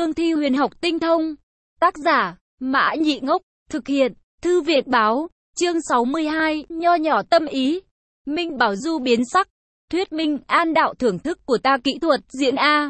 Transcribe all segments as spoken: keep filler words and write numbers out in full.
cương thi huyền học tinh thông. Tác giả, Mã Nhị Ngốc, thực hiện, Thư Việt Báo, chương sáu mươi hai, nho nhỏ tâm ý. Minh Bảo Du biến sắc, thuyết minh an đạo thưởng thức của ta kỹ thuật diễn A.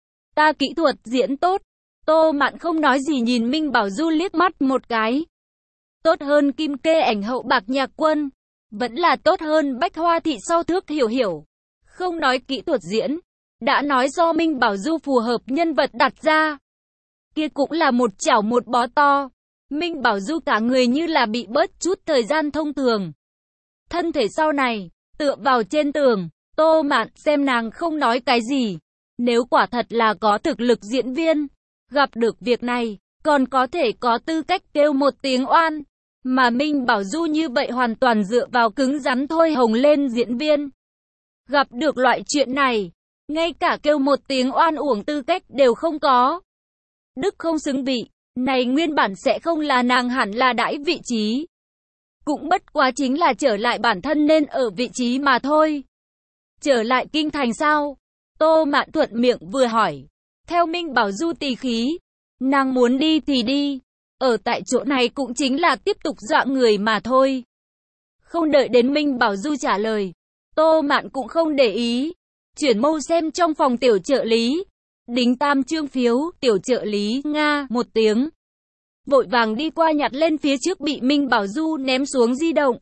Ta kỹ thuật diễn tốt. Tô Mạn không nói gì nhìn Minh Bảo Du liếc mắt một cái. Tốt hơn Kim Kê ảnh hậu Bạc Nhạc Quân. Vẫn là tốt hơn Bách Hoa Thị sau Thước Hiểu Hiểu. Không nói kỹ thuật diễn. Đã nói do Minh Bảo Du phù hợp nhân vật đặt ra. Kia cũng là một chảo một bó to. Minh Bảo Du cả người như là bị bớt chút thời gian thông thường. Thân thể sau này, tựa vào trên tường. Tô Mạn xem nàng không nói cái gì. Nếu quả thật là có thực lực diễn viên, gặp được việc này, còn có thể có tư cách kêu một tiếng oan. Mà Minh Bảo Du như vậy hoàn toàn dựa vào cứng rắn thôi hồng lên diễn viên. Gặp được loại chuyện này, ngay cả kêu một tiếng oan uổng tư cách đều không có. Đức không xứng vị, này nguyên bản sẽ không là nàng hẳn là đãi vị trí. Cũng bất quá chính là trở lại bản thân nên ở vị trí mà thôi. Trở lại kinh thành sao? Tô Mạn thuận miệng vừa hỏi. Theo Minh Bảo Du tỳ khí, nàng muốn đi thì đi. Ở tại chỗ này cũng chính là tiếp tục dọa người mà thôi. Không đợi đến Minh Bảo Du trả lời, Tô Mạn cũng không để ý. Chuyển mâu xem trong phòng tiểu trợ lý. Đính tam trương phiếu, tiểu trợ lý, Nga, một tiếng. Vội vàng đi qua nhặt lên phía trước bị Minh Bảo Du ném xuống di động.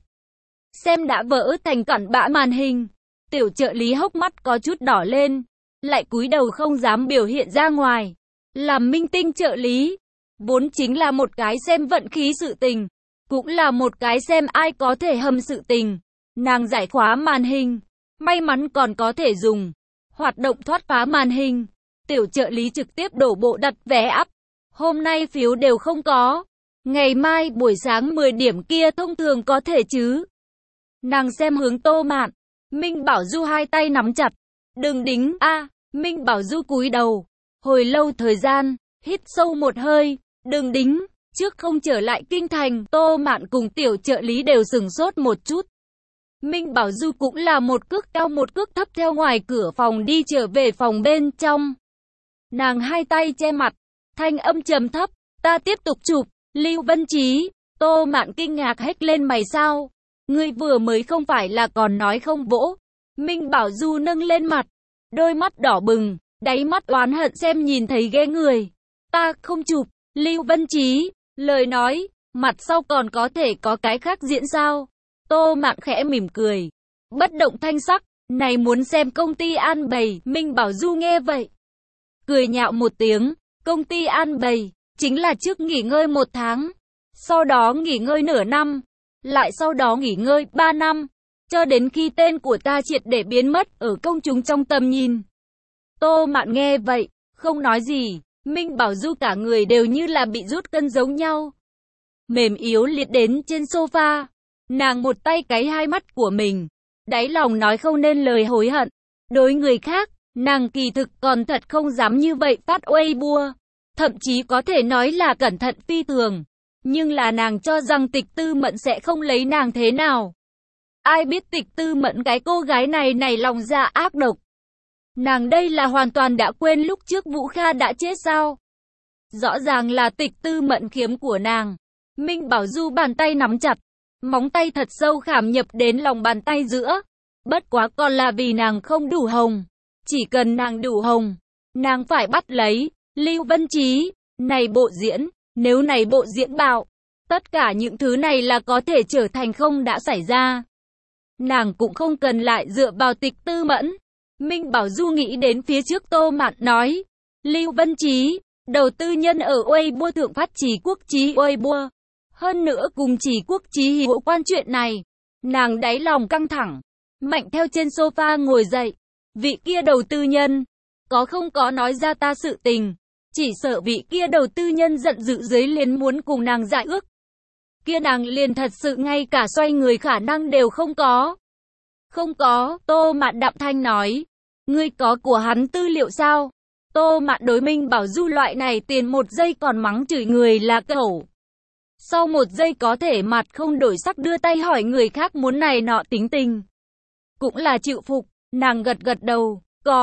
Xem đã vỡ thành cặn bã màn hình. Tiểu trợ lý hốc mắt có chút đỏ lên. Lại cúi đầu không dám biểu hiện ra ngoài. Làm minh tinh trợ lý. Vốn chính là một cái xem vận khí sự tình. Cũng là một cái xem ai có thể hâm sự tình. Nàng giải khóa màn hình. May mắn còn có thể dùng. Hoạt động thoát phá màn hình. Tiểu trợ lý trực tiếp đổ bộ đặt vé ắp. Hôm nay phiếu đều không có. Ngày mai buổi sáng mười điểm kia thông thường có thể chứ. Nàng xem hướng Tô Mạn. Minh Bảo Du hai tay nắm chặt. Đừng đính a. À, Minh Bảo Du cúi đầu. Hồi lâu thời gian, hít sâu một hơi. Đừng đính. Trước không trở lại kinh thành, Tô Mạn cùng tiểu trợ lý đều sửng sốt một chút. Minh Bảo Du cũng là một cước cao một cước thấp theo ngoài cửa phòng đi trở về phòng bên trong. Nàng hai tay che mặt, thanh âm trầm thấp, ta tiếp tục chụp, Lưu Vân Trí. Tô Mạn kinh ngạc hét lên mày sao? Ngươi vừa mới không phải là còn nói không vỗ. Minh Bảo Du nâng lên mặt, đôi mắt đỏ bừng, đáy mắt oán hận xem nhìn thấy ghê người. Ta không chụp, Lưu Vân Trí. Lời nói, mặt sau còn có thể có cái khác diễn sao? Tô Mạn khẽ mỉm cười, bất động thanh sắc, này muốn xem công ty an bày. Minh Bảo Du nghe vậy, cười nhạo một tiếng, công ty an bày, chính là trước nghỉ ngơi một tháng, sau đó nghỉ ngơi nửa năm, lại sau đó nghỉ ngơi ba năm, cho đến khi tên của ta triệt để biến mất ở công chúng trong tầm nhìn. Tô Mạn nghe vậy, không nói gì, Minh Bảo Du cả người đều như là bị rút cân giống nhau. Mềm yếu liệt đến trên sofa, nàng một tay cái hai mắt của mình, đáy lòng nói không nên lời hối hận. Đối người khác, nàng kỳ thực còn thật không dám như vậy phát uây bua, thậm chí có thể nói là cẩn thận phi thường. Nhưng là nàng cho rằng Tịch Tư Mẫn sẽ không lấy nàng thế nào. Ai biết Tịch Tư Mẫn cái cô gái này này lòng dạ ác độc. Nàng đây là hoàn toàn đã quên lúc trước Vũ Kha đã chết sao? Rõ ràng là Tịch Tư Mẫn khiếm của nàng. Minh Bảo Du bàn tay nắm chặt, móng tay thật sâu khảm nhập đến lòng bàn tay giữa. Bất quá còn là vì nàng không đủ hồng. Chỉ cần nàng đủ hồng, nàng phải bắt lấy. Lưu Vân Trí, này bộ diễn, nếu này bộ diễn bạo, tất cả những thứ này là có thể trở thành không đã xảy ra. Nàng cũng không cần lại dựa vào Tịch Tư Mẫn. Minh Bảo Du nghĩ đến phía trước Tô Mạn nói, Lưu Vân Trí, đầu tư nhân ở Weibo thượng phát Chỉ Quốc Chí Weibo. Hơn nữa cùng Chỉ Quốc Chí hữu quan chuyện này, nàng đáy lòng căng thẳng, mạnh theo trên sofa ngồi dậy. Vị kia đầu tư nhân, có không có nói ra ta sự tình, chỉ sợ vị kia đầu tư nhân giận dữ dưới liền muốn cùng nàng giải ước. Kia nàng liền thật sự ngay cả xoay người khả năng đều không có. Không có, Tô Mạn đạm thanh nói. Ngươi có của hắn tư liệu sao? Tô Mạn đối Minh Bảo Du loại này tiền một giây còn mắng chửi người là cẩu. Sau một giây có thể mặt không đổi sắc đưa tay hỏi người khác muốn này nọ tính tình. Cũng là chịu phục, nàng gật gật đầu, có,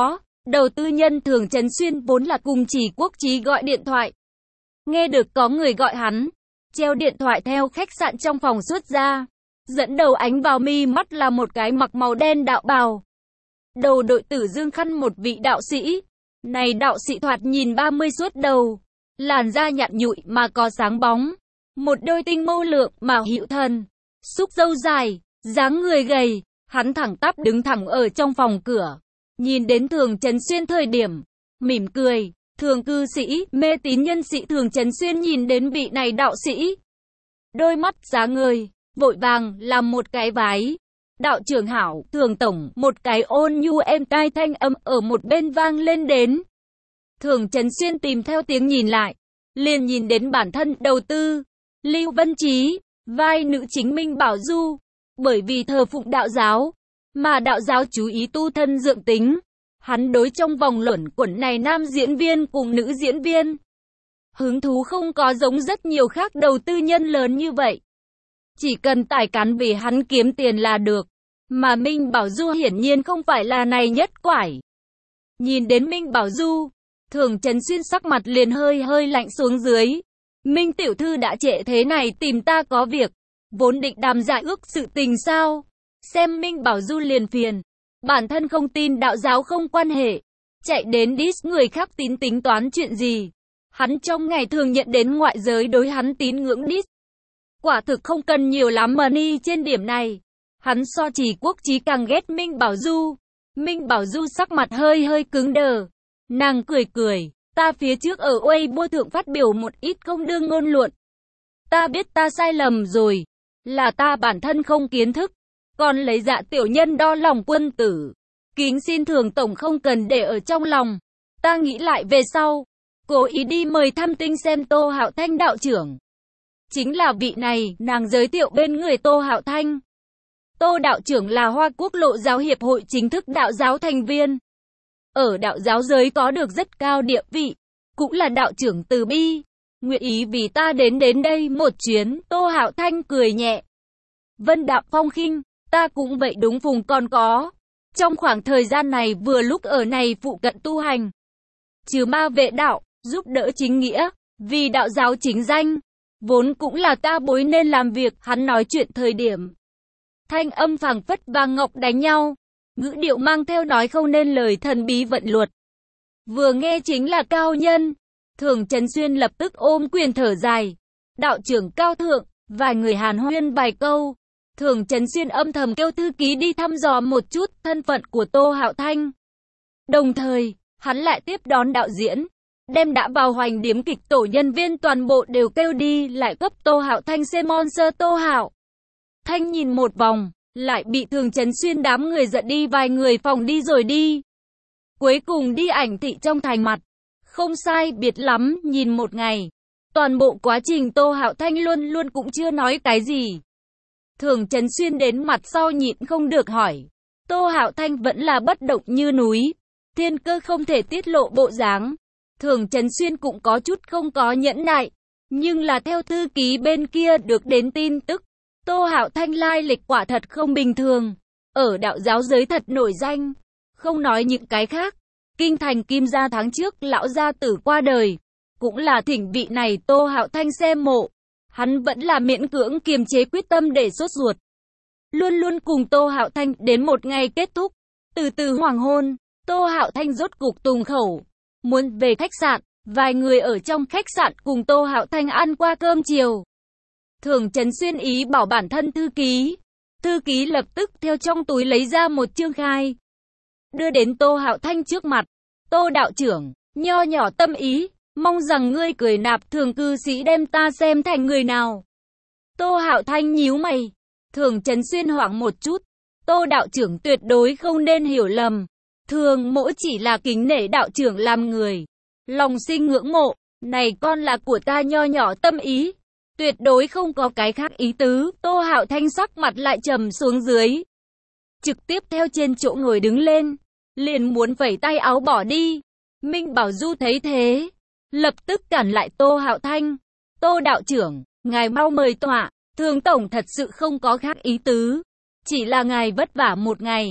Đầu tư nhân Thường Trấn Xuyên vốn là cùng Chỉ Quốc Chí gọi điện thoại. Nghe được có người gọi hắn, treo điện thoại theo khách sạn trong phòng xuất ra. Dẫn đầu ánh vào mi mắt là một cái mặc màu đen đạo bào. Đầu đội tử dương khăn một vị đạo sĩ. Này đạo sĩ thoạt nhìn ba mươi suốt đầu. Làn da nhạt nhụi mà có sáng bóng. Một đôi tinh mâu lượng mà hữu thần. Xúc râu dài, dáng người gầy. Hắn thẳng tắp đứng thẳng ở trong phòng cửa. Nhìn đến Thường Trấn Xuyên thời điểm. Mỉm cười. Thường cư sĩ, mê tín nhân sĩ Thường Trấn Xuyên nhìn đến vị này đạo sĩ. Đôi mắt sáng ngời, vội vàng làm một cái vái. Đạo trưởng hảo, Thường tổng, một cái ôn nhu êm tai thanh âm ở một bên vang lên đến. Thường Trấn Xuyên tìm theo tiếng nhìn lại, liền nhìn đến bản thân đầu tư, Lưu Vân Trí, vai nữ chính Minh Bảo Du. Bởi vì thờ phụng đạo giáo, mà đạo giáo chú ý tu thân dưỡng tính. Hắn đối trong vòng luẩn quẩn này nam diễn viên cùng nữ diễn viên. Hứng thú không có giống rất nhiều khác đầu tư nhân lớn như vậy. Chỉ cần tài cán vì hắn kiếm tiền là được. Mà Minh Bảo Du hiển nhiên không phải là này nhất quải. Nhìn đến Minh Bảo Du, Thường Trấn Xuyên sắc mặt liền hơi hơi lạnh xuống dưới. Minh tiểu thư đã trễ thế này tìm ta có việc. Vốn định đàm giải ước sự tình sao? Xem Minh Bảo Du liền phiền. Bản thân không tin đạo giáo không quan hệ. Chạy đến diss người khác tín tính toán chuyện gì. Hắn trong ngày thường nhận đến ngoại giới đối hắn tín ngưỡng diss. Quả thực không cần nhiều lắm money trên điểm này. Hắn so Chỉ Quốc Chí càng ghét Minh Bảo Du. Minh Bảo Du sắc mặt hơi hơi cứng đờ. Nàng cười cười. Ta phía trước ở Weibo thượng phát biểu một ít không đương ngôn luận. Ta biết ta sai lầm rồi. Là ta bản thân không kiến thức. Còn lấy dạ tiểu nhân đo lòng quân tử. Kính xin Thường tổng không cần để ở trong lòng. Ta nghĩ lại về sau. Cố ý đi mời thăm tinh xem Tô Hạo Thanh đạo trưởng. Chính là vị này, nàng giới thiệu bên người Tô Hạo Thanh. Tô đạo trưởng là Hoa Quốc Lộ Giáo Hiệp hội chính thức đạo giáo thành viên. Ở đạo giáo giới có được rất cao địa vị. Cũng là đạo trưởng từ bi. Nguyện ý vì ta đến đến đây một chuyến. Tô Hạo Thanh cười nhẹ. Vân đạm phong khinh. Ta cũng vậy đúng vùng còn có. Trong khoảng thời gian này vừa lúc ở này phụ cận tu hành. Trừ ma vệ đạo, giúp đỡ chính nghĩa, vì đạo giáo chính danh. Vốn cũng là ta bối nên làm việc, hắn nói chuyện thời điểm. Thanh âm phảng phất vàng ngọc đánh nhau. Ngữ điệu mang theo nói không nên lời thần bí vận luật. Vừa nghe chính là cao nhân. Thường Trấn Xuyên lập tức ôm quyền thở dài. Đạo trưởng cao thượng, vài người hàn huyên vài câu. Thường Trấn Xuyên âm thầm kêu thư ký đi thăm dò một chút thân phận của Tô Hạo Thanh. Đồng thời, hắn lại tiếp đón đạo diễn, đem đã vào hoành điếm kịch tổ nhân viên toàn bộ đều kêu đi, lại cấp Tô Hạo Thanh xem monster Tô Hạo Thanh nhìn một vòng, lại bị Thường Trấn Xuyên đám người giận đi vài người phòng đi rồi đi. Cuối cùng đi ảnh thị trong thành mặt, không sai biệt lắm, nhìn một ngày. Toàn bộ quá trình Tô Hạo Thanh luôn luôn cũng chưa nói cái gì. Thường Trấn Xuyên đến mặt sau nhịn không được hỏi. Tô Hạo Thanh vẫn là bất động như núi. Thiên cơ không thể tiết lộ bộ dáng. Thường Trấn Xuyên cũng có chút không có nhẫn nại. Nhưng là theo thư ký bên kia được đến tin tức. Tô Hạo Thanh lai lịch quả thật không bình thường. Ở đạo giáo giới thật nổi danh. Không nói những cái khác. Kinh thành Kim Gia tháng trước lão gia tử qua đời. Cũng là thỉnh vị này Tô Hạo Thanh xem mộ. Hắn vẫn là miễn cưỡng kiềm chế quyết tâm để sốt ruột. Luôn luôn cùng Tô Hạo Thanh đến một ngày kết thúc. Từ từ hoàng hôn, Tô Hạo Thanh rốt cục tùng khẩu. Muốn về khách sạn, vài người ở trong khách sạn cùng Tô Hạo Thanh ăn qua cơm chiều. Thường Trấn Xuyên ý bảo bản thân thư ký. Thư ký lập tức theo trong túi lấy ra một chương khai. Đưa đến Tô Hạo Thanh trước mặt. Tô đạo trưởng, nho nhỏ tâm ý. Mong rằng ngươi cười nạp Thường cư sĩ đem ta xem thành người nào. Tô Hạo Thanh nhíu mày. Thường Trấn Xuyên hoảng một chút. Tô đạo trưởng tuyệt đối không nên hiểu lầm. Thường mỗ chỉ là kính nể đạo trưởng làm người. Lòng sinh ngưỡng mộ. Này con là của ta nho nhỏ tâm ý. Tuyệt đối không có cái khác ý tứ. Tô Hạo Thanh sắc mặt lại trầm xuống dưới. Trực tiếp theo trên chỗ ngồi đứng lên. Liền muốn vẩy tay áo bỏ đi. Minh Bảo Du thấy thế. Lập tức cản lại Tô Hạo Thanh. Tô đạo trưởng, ngài mau mời tọa. Thường tổng thật sự không có khác ý tứ. Chỉ là ngài vất vả một ngày.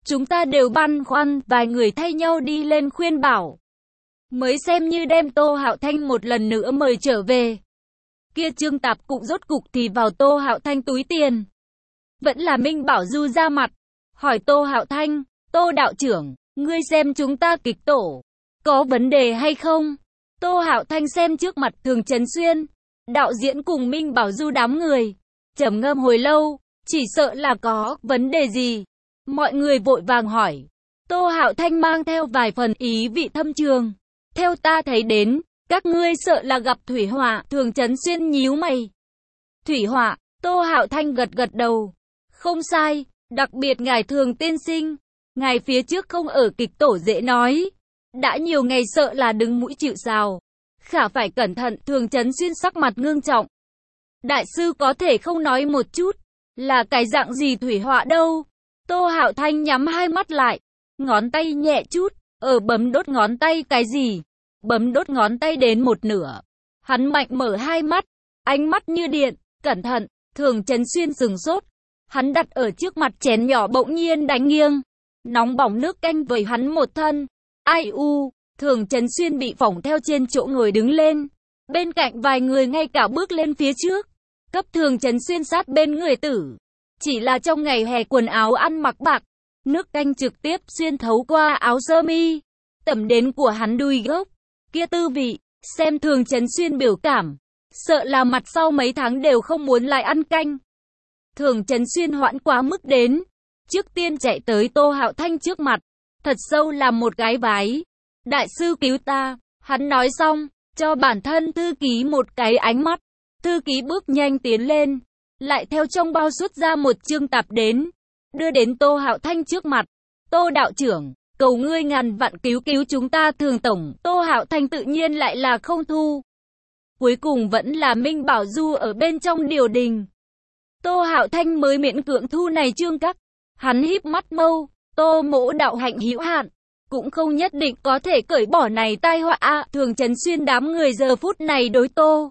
Chúng ta đều băn khoăn, vài người thay nhau đi lên khuyên bảo. Mới xem như đem Tô Hạo Thanh một lần nữa mời trở về. Kia Trương Tạp cũng rốt cục thì vào Tô Hạo Thanh túi tiền. Vẫn là Minh Bảo Du ra mặt, hỏi Tô Hạo Thanh, Tô đạo trưởng, ngươi xem chúng ta kịch tổ, có vấn đề hay không? Tô Hạo Thanh xem trước mặt Thường Trấn Xuyên, đạo diễn cùng Minh Bảo Du đám người, trầm ngâm hồi lâu, chỉ sợ là có vấn đề gì. Mọi người vội vàng hỏi. Tô Hạo Thanh mang theo vài phần ý vị thâm trường. Theo ta thấy đến, các ngươi sợ là gặp thủy họa. Thường Trấn Xuyên nhíu mày. Thủy họa? Tô Hạo Thanh gật gật đầu. Không sai, đặc biệt ngài Thường tiên sinh, ngài phía trước không ở kịch tổ dễ nói. Đã nhiều ngày sợ là đứng mũi chịu sào. Khả phải cẩn thận. Thường Trấn Xuyên sắc mặt ngưng trọng. Đại sư có thể không nói một chút, là cái dạng gì thủy họa đâu? Tô Hạo Thanh nhắm hai mắt lại, ngón tay nhẹ chút, ở bấm đốt ngón tay cái gì? Bấm đốt ngón tay đến một nửa. Hắn mạnh mở hai mắt, ánh mắt như điện, cẩn thận. Thường Trấn Xuyên sừng sốt. Hắn đặt ở trước mặt chén nhỏ bỗng nhiên đánh nghiêng. Nóng bỏng nước canh vẩy hắn một thân. Ai u, Thường Trấn Xuyên bị phỏng theo trên chỗ ngồi đứng lên. Bên cạnh vài người ngay cả bước lên phía trước, cấp Thường Trấn Xuyên sát bên người tử. Chỉ là trong ngày hè quần áo ăn mặc bạc, nước canh trực tiếp xuyên thấu qua áo sơ mi, tẩm đến của hắn đùi gốc. Kia tư vị, xem Thường Trấn Xuyên biểu cảm, sợ là mặt sau mấy tháng đều không muốn lại ăn canh. Thường Trấn Xuyên hoãn quá mức đến, trước tiên chạy tới Tô Hạo Thanh trước mặt, thật sâu làm một cái vái. Đại sư cứu ta, hắn nói xong, cho bản thân thư ký một cái ánh mắt. Thư ký bước nhanh tiến lên, lại theo trong bao xuất ra một chương tạp đến, đưa đến Tô Hạo Thanh trước mặt. Tô đạo trưởng, cầu ngươi ngàn vạn cứu cứu chúng ta. Thường tổng. Tô Hạo Thanh tự nhiên lại là không thu. Cuối cùng vẫn là Minh Bảo Du ở bên trong điều đình. Tô Hạo Thanh mới miễn cưỡng thu này chương cắt. Hắn híp mắt mâu, Tô mỗ đạo hạnh hữu hạn, cũng không nhất định có thể cởi bỏ này tai họa a. Thường Trấn Xuyên đám người giờ phút này đối Tô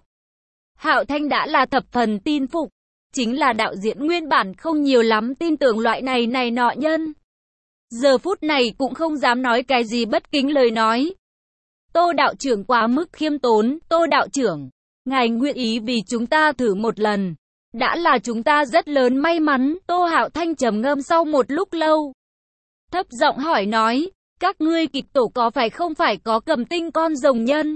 Hạo Thanh đã là thập phần tin phục. Chính là đạo diễn nguyên bản không nhiều lắm tin tưởng loại này này nọ nhân. Giờ phút này cũng không dám nói cái gì bất kính lời nói. Tô đạo trưởng quá mức khiêm tốn. Tô đạo trưởng, ngài nguyện ý vì chúng ta thử một lần, đã là chúng ta rất lớn may mắn. Tô Hạo Thanh trầm ngâm sau một lúc lâu, thấp giọng hỏi nói, các ngươi kịch tổ có phải không phải có cầm tinh con rồng nhân?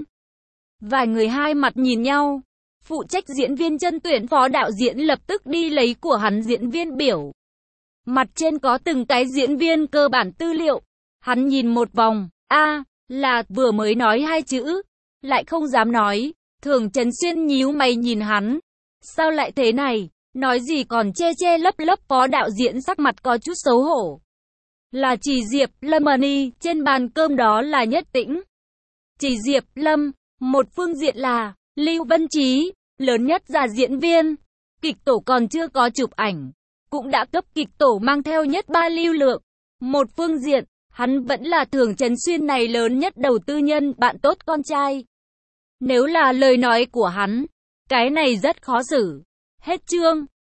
Vài người hai mặt nhìn nhau. Phụ trách diễn viên chân tuyển phó đạo diễn lập tức đi lấy của hắn diễn viên biểu. Mặt trên có từng cái diễn viên cơ bản tư liệu. Hắn nhìn một vòng, a à, là vừa mới nói hai chữ, lại không dám nói. Thường Trấn Xuyên nhíu mày nhìn hắn. Sao lại thế này? Nói gì còn che che lấp lấp. Phó đạo diễn sắc mặt có chút xấu hổ. Là Chỉ Diệp Lâm Money, trên bàn cơm đó là Nhất Tĩnh. Chỉ Diệp Lâm, một phương diện là Lưu Vân Trí, lớn nhất là diễn viên. Kịch tổ còn chưa có chụp ảnh, cũng đã cấp kịch tổ mang theo nhất ba lưu lượng. Một phương diện, hắn vẫn là Thường Trấn Xuyên này lớn nhất đầu tư nhân, bạn tốt con trai. Nếu là lời nói của hắn, cái này rất khó xử. Hết chương.